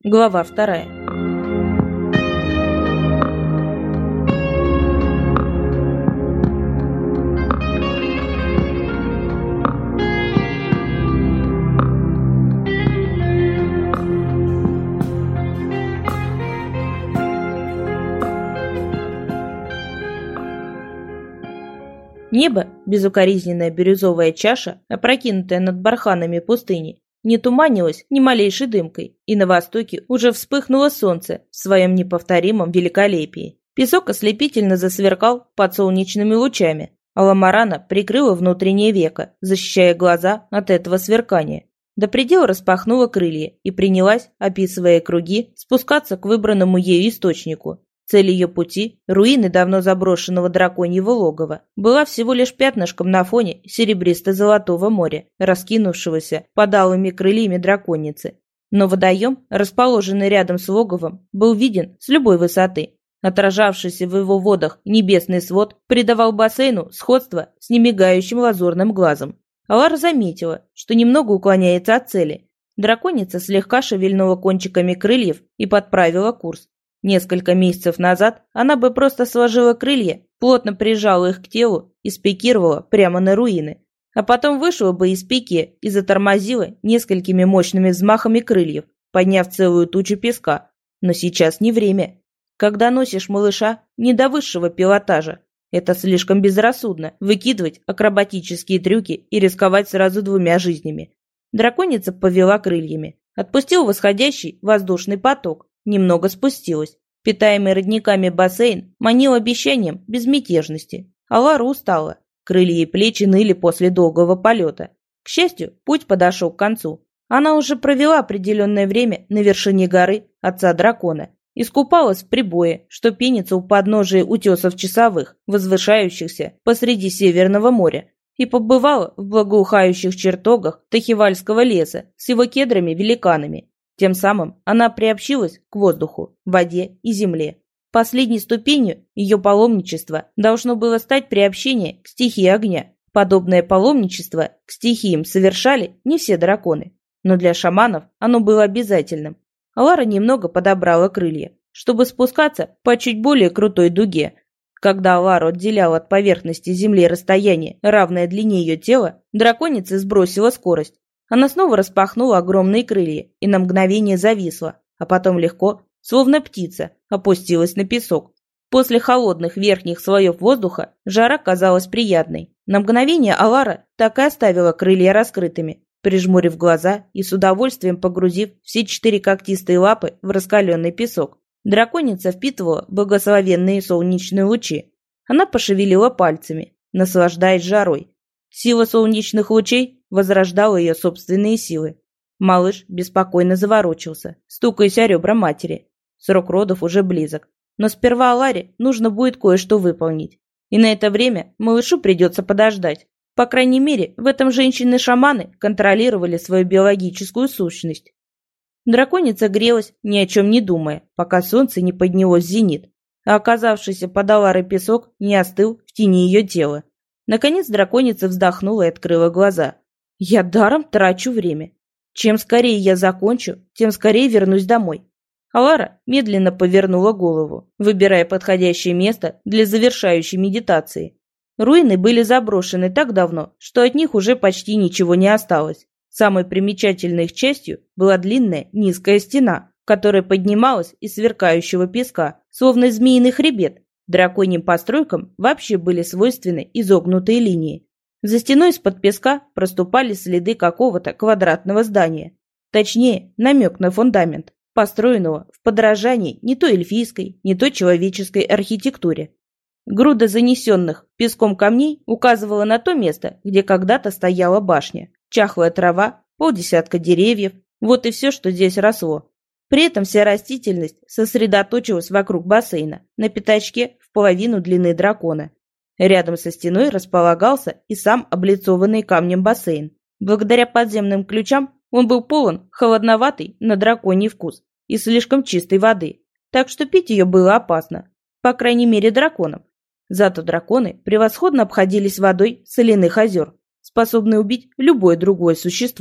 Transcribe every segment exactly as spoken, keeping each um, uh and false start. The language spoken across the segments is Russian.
Глава вторая. Небо, безукоризненная бирюзовая чаша, опрокинутая над барханами пустыни, не туманилось ни малейшей дымкой, и на востоке уже вспыхнуло солнце в своем неповторимом великолепии. Песок ослепительно засверкал под солнечными лучами, а ламарана прикрыла внутреннее веко, защищая глаза от этого сверкания. До предела распахнула крылья и принялась, описывая круги, спускаться к выбранному ею источнику. Цель ее пути, руины давно заброшенного драконьего логова, была всего лишь пятнышком на фоне серебристо-золотого моря, раскинувшегося под алыми крыльями драконицы. Но водоем, расположенный рядом с логовом, был виден с любой высоты. Отражавшийся в его водах небесный свод придавал бассейну сходство с немигающим лазурным глазом. Алара заметила, что немного уклоняется от цели. Драконица слегка шевельнула кончиками крыльев и подправила курс. Несколько месяцев назад она бы просто сложила крылья, плотно прижала их к телу и спикировала прямо на руины, а потом вышла бы из пике и затормозила несколькими мощными взмахами крыльев, подняв целую тучу песка. Но сейчас не время. Когда носишь малыша, не до высшего пилотажа. Это слишком безрассудно – выкидывать акробатические трюки и рисковать сразу двумя жизнями. Драконица повела крыльями, отпустила восходящий воздушный поток. Немного спустилась. Питаемый родниками бассейн манил обещанием безмятежности. А Лара устала. Крылья и плечи ныли после долгого полета. К счастью, путь подошел к концу. Она уже провела определенное время на вершине горы Отца Дракона. Искупалась в прибое, что пенится у подножия утесов часовых, возвышающихся посреди Северного моря, и побывала в благоухающих чертогах Тахивальского леса с его кедрами-великанами. Тем самым она приобщилась к воздуху, воде и земле. Последней ступенью ее паломничества должно было стать приобщение к стихии огня. Подобное паломничество к стихиям совершали не все драконы, но для шаманов оно было обязательным. Алара немного подобрала крылья, чтобы спускаться по чуть более крутой дуге. Когда Алару отделяла от поверхности земли расстояние, равное длине ее тела, драконица сбросила скорость. Она снова распахнула огромные крылья и на мгновение зависла, а потом легко, словно птица, опустилась на песок. После холодных верхних слоев воздуха жара казалась приятной. На мгновение Алара так и оставила крылья раскрытыми, прижмурив глаза и с удовольствием погрузив все четыре когтистые лапы в раскаленный песок. Драконица впитывала благословенные солнечные лучи. Она пошевелила пальцами, наслаждаясь жарой. Сила солнечных лучей возрождала ее собственные силы. Малыш беспокойно заворочился, стукаясь о ребра матери. Срок родов уже близок. Но сперва Аларе нужно будет кое-что выполнить. И на это время малышу придется подождать. По крайней мере, в этом женщины-шаманы контролировали свою биологическую сущность. Драконица грелась, ни о чем не думая, пока солнце не поднялось в зенит, а оказавшийся под Аларой песок не остыл в тени ее тела. Наконец драконица вздохнула и открыла глаза. «Я даром трачу время. Чем скорее я закончу, тем скорее вернусь домой». Алара медленно повернула голову, выбирая подходящее место для завершающей медитации. Руины были заброшены так давно, что от них уже почти ничего не осталось. Самой примечательной их частью была длинная низкая стена, которая поднималась из сверкающего песка, словно змеиный хребет. Драконьим постройкам вообще были свойственны изогнутые линии. За стеной из-под песка проступали следы какого-то квадратного здания. Точнее, намек на фундамент, построенного в подражании не то эльфийской, не то человеческой архитектуре. Груда занесенных песком камней указывала на то место, где когда-то стояла башня. Чахлая трава, полдесятка деревьев – вот и все, что здесь росло. При этом вся растительность сосредоточилась вокруг бассейна, на пятачке в половину длины дракона. Рядом со стеной располагался и сам облицованный камнем бассейн. Благодаря подземным ключам он был полон холодноватый на драконий вкус и слишком чистой воды, так что пить ее было опасно, по крайней мере драконам. Зато драконы превосходно обходились водой соляных озер, способной убить любое другое существо.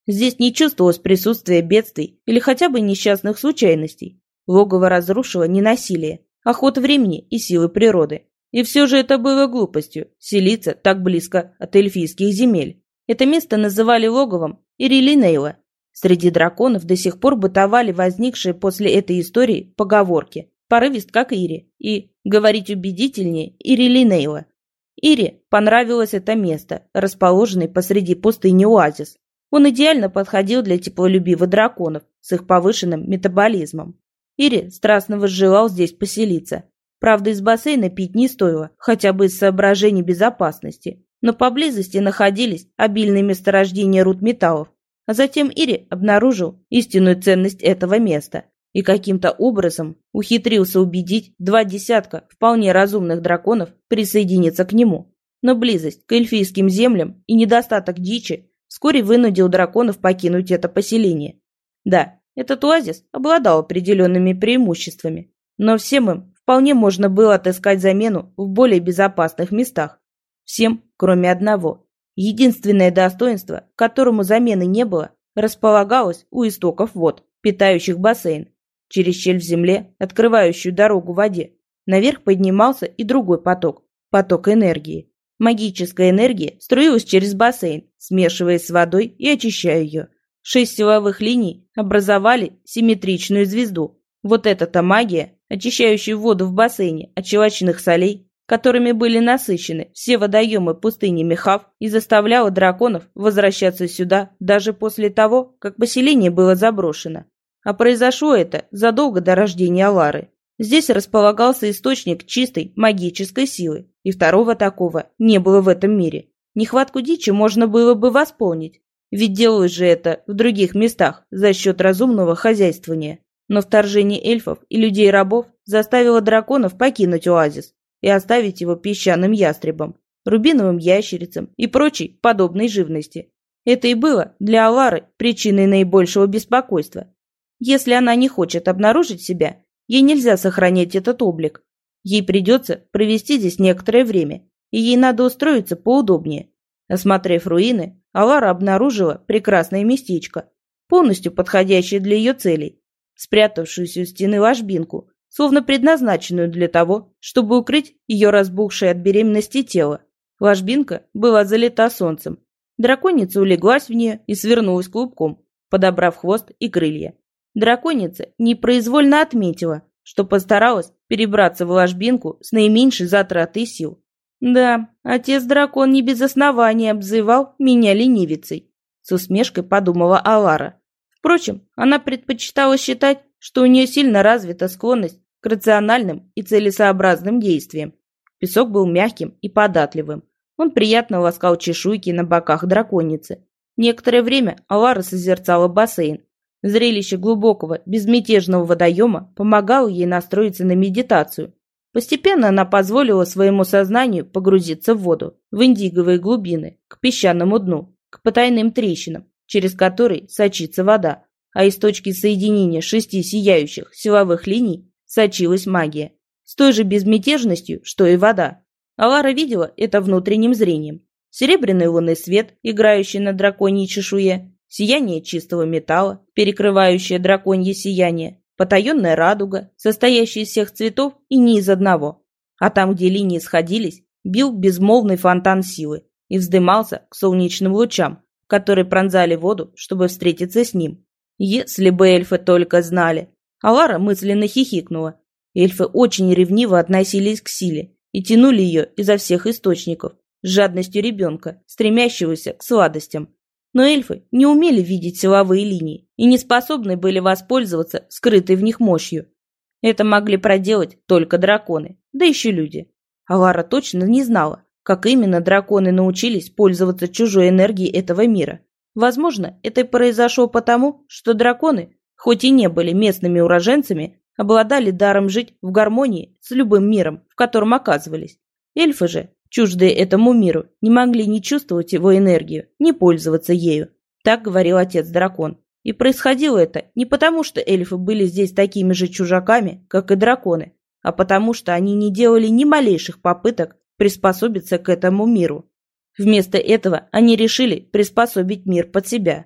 Здесь не чувствовалось присутствия бедствий или хотя бы несчастных случайностей. Логово разрушило не насилие, а ход времени и силы природы. И все же это было глупостью – селиться так близко от эльфийских земель. Это место называли логовом Ирилинейла. Среди драконов до сих пор бытовали возникшие после этой истории поговорки «порывист, как Ири» и «говорить убедительнее Ирилинейла». Ире понравилось это место, расположенный посреди пустыни оазис. Он идеально подходил для теплолюбивых драконов с их повышенным метаболизмом. Ири страстно возжелал здесь поселиться. Правда, из бассейна пить не стоило, хотя бы из соображений безопасности. Но поблизости находились обильные месторождения руд металлов. А затем Ири обнаружил истинную ценность этого места и каким-то образом ухитрился убедить два десятка вполне разумных драконов присоединиться к нему. Но близость к эльфийским землям и недостаток дичи вскоре вынудил драконов покинуть это поселение. Да, этот оазис обладал определенными преимуществами, но всем им вполне можно было отыскать замену в более безопасных местах. Всем, кроме одного. Единственное достоинство, которому замены не было, располагалось у истоков вод, питающих бассейн. Через щель в земле, открывающую дорогу в воде, наверх поднимался и другой поток – поток энергии. Магическая энергия струилась через бассейн, смешиваясь с водой и очищая ее. Шесть силовых линий образовали симметричную звезду. Вот эта-то магия, очищающая воду в бассейне от щелочных солей, которыми были насыщены все водоемы пустыни Мехав, и заставляла драконов возвращаться сюда даже после того, как поселение было заброшено. А произошло это задолго до рождения Алары. Здесь располагался источник чистой магической силы, и второго такого не было в этом мире. Нехватку дичи можно было бы восполнить, ведь делалось же это в других местах за счет разумного хозяйствования. Но вторжение эльфов и людей-рабов заставило драконов покинуть оазис и оставить его песчаным ястребам, рубиновым ящерицам и прочей подобной живности. Это и было для Алары причиной наибольшего беспокойства. Если она не хочет обнаружить себя, ей нельзя сохранять этот облик. Ей придется провести здесь некоторое время, и ей надо устроиться поудобнее. Осмотрев руины, Алара обнаружила прекрасное местечко, полностью подходящее для ее целей, спрятавшуюся у стены ложбинку, словно предназначенную для того, чтобы укрыть ее разбухшее от беременности тело. Ложбинка была залита солнцем. Драконица улеглась в нее и свернулась клубком, подобрав хвост и крылья. Драконица непроизвольно отметила, что постаралась перебраться в ложбинку с наименьшей затратой сил. Да, отец-дракон не без основания обзывал меня ленивицей, с усмешкой подумала Алара. Впрочем, она предпочитала считать, что у нее сильно развита склонность к рациональным и целесообразным действиям. Песок был мягким и податливым. Он приятно ласкал чешуйки на боках драконицы. Некоторое время Алара созерцала бассейн. Зрелище глубокого, безмятежного водоема помогало ей настроиться на медитацию. Постепенно она позволила своему сознанию погрузиться в воду, в индиговые глубины, к песчаному дну, к потайным трещинам, через которые сочится вода, а из точки соединения шести сияющих силовых линий сочилась магия. С той же безмятежностью, что и вода. Алара видела это внутренним зрением. Серебряный лунный свет, играющий на драконьей чешуе, сияние чистого металла, перекрывающее драконье сияние, потаенная радуга, состоящая из всех цветов и не из одного. А там, где линии сходились, бил безмолвный фонтан силы и вздымался к солнечным лучам, которые пронзали воду, чтобы встретиться с ним. Если бы эльфы только знали. Алара мысленно хихикнула. Эльфы очень ревниво относились к силе и тянули ее изо всех источников, с жадностью ребенка, стремящегося к сладостям. Но эльфы не умели видеть силовые линии и не способны были воспользоваться скрытой в них мощью. Это могли проделать только драконы, да еще люди. Алара точно не знала, как именно драконы научились пользоваться чужой энергией этого мира. Возможно, это произошло потому, что драконы, хоть и не были местными уроженцами, обладали даром жить в гармонии с любым миром, в котором оказывались. Эльфы же, чуждые этому миру, не могли ни чувствовать его энергию, ни пользоваться ею. Так говорил отец-дракон. И происходило это не потому, что эльфы были здесь такими же чужаками, как и драконы, а потому, что они не делали ни малейших попыток приспособиться к этому миру. Вместо этого они решили приспособить мир под себя.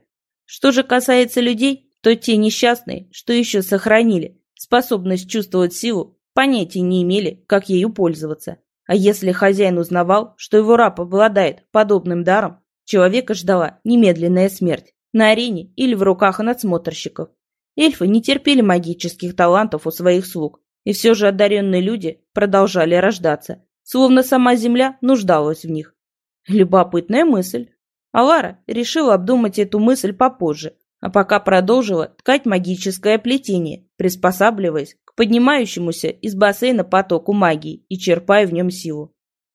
Что же касается людей, то те несчастные, что еще сохранили способность чувствовать силу, понятия не имели, как ею пользоваться. А если хозяин узнавал, что его раб обладает подобным даром, человека ждала немедленная смерть на арене или в руках надсмотрщиков. Эльфы не терпели магических талантов у своих слуг, и все же одаренные люди продолжали рождаться, словно сама земля нуждалась в них. Любопытная мысль. Алара решила обдумать эту мысль попозже, а пока продолжила ткать магическое плетение, приспосабливаясь к поднимающемуся из бассейна потоку магии и черпая в нем силу.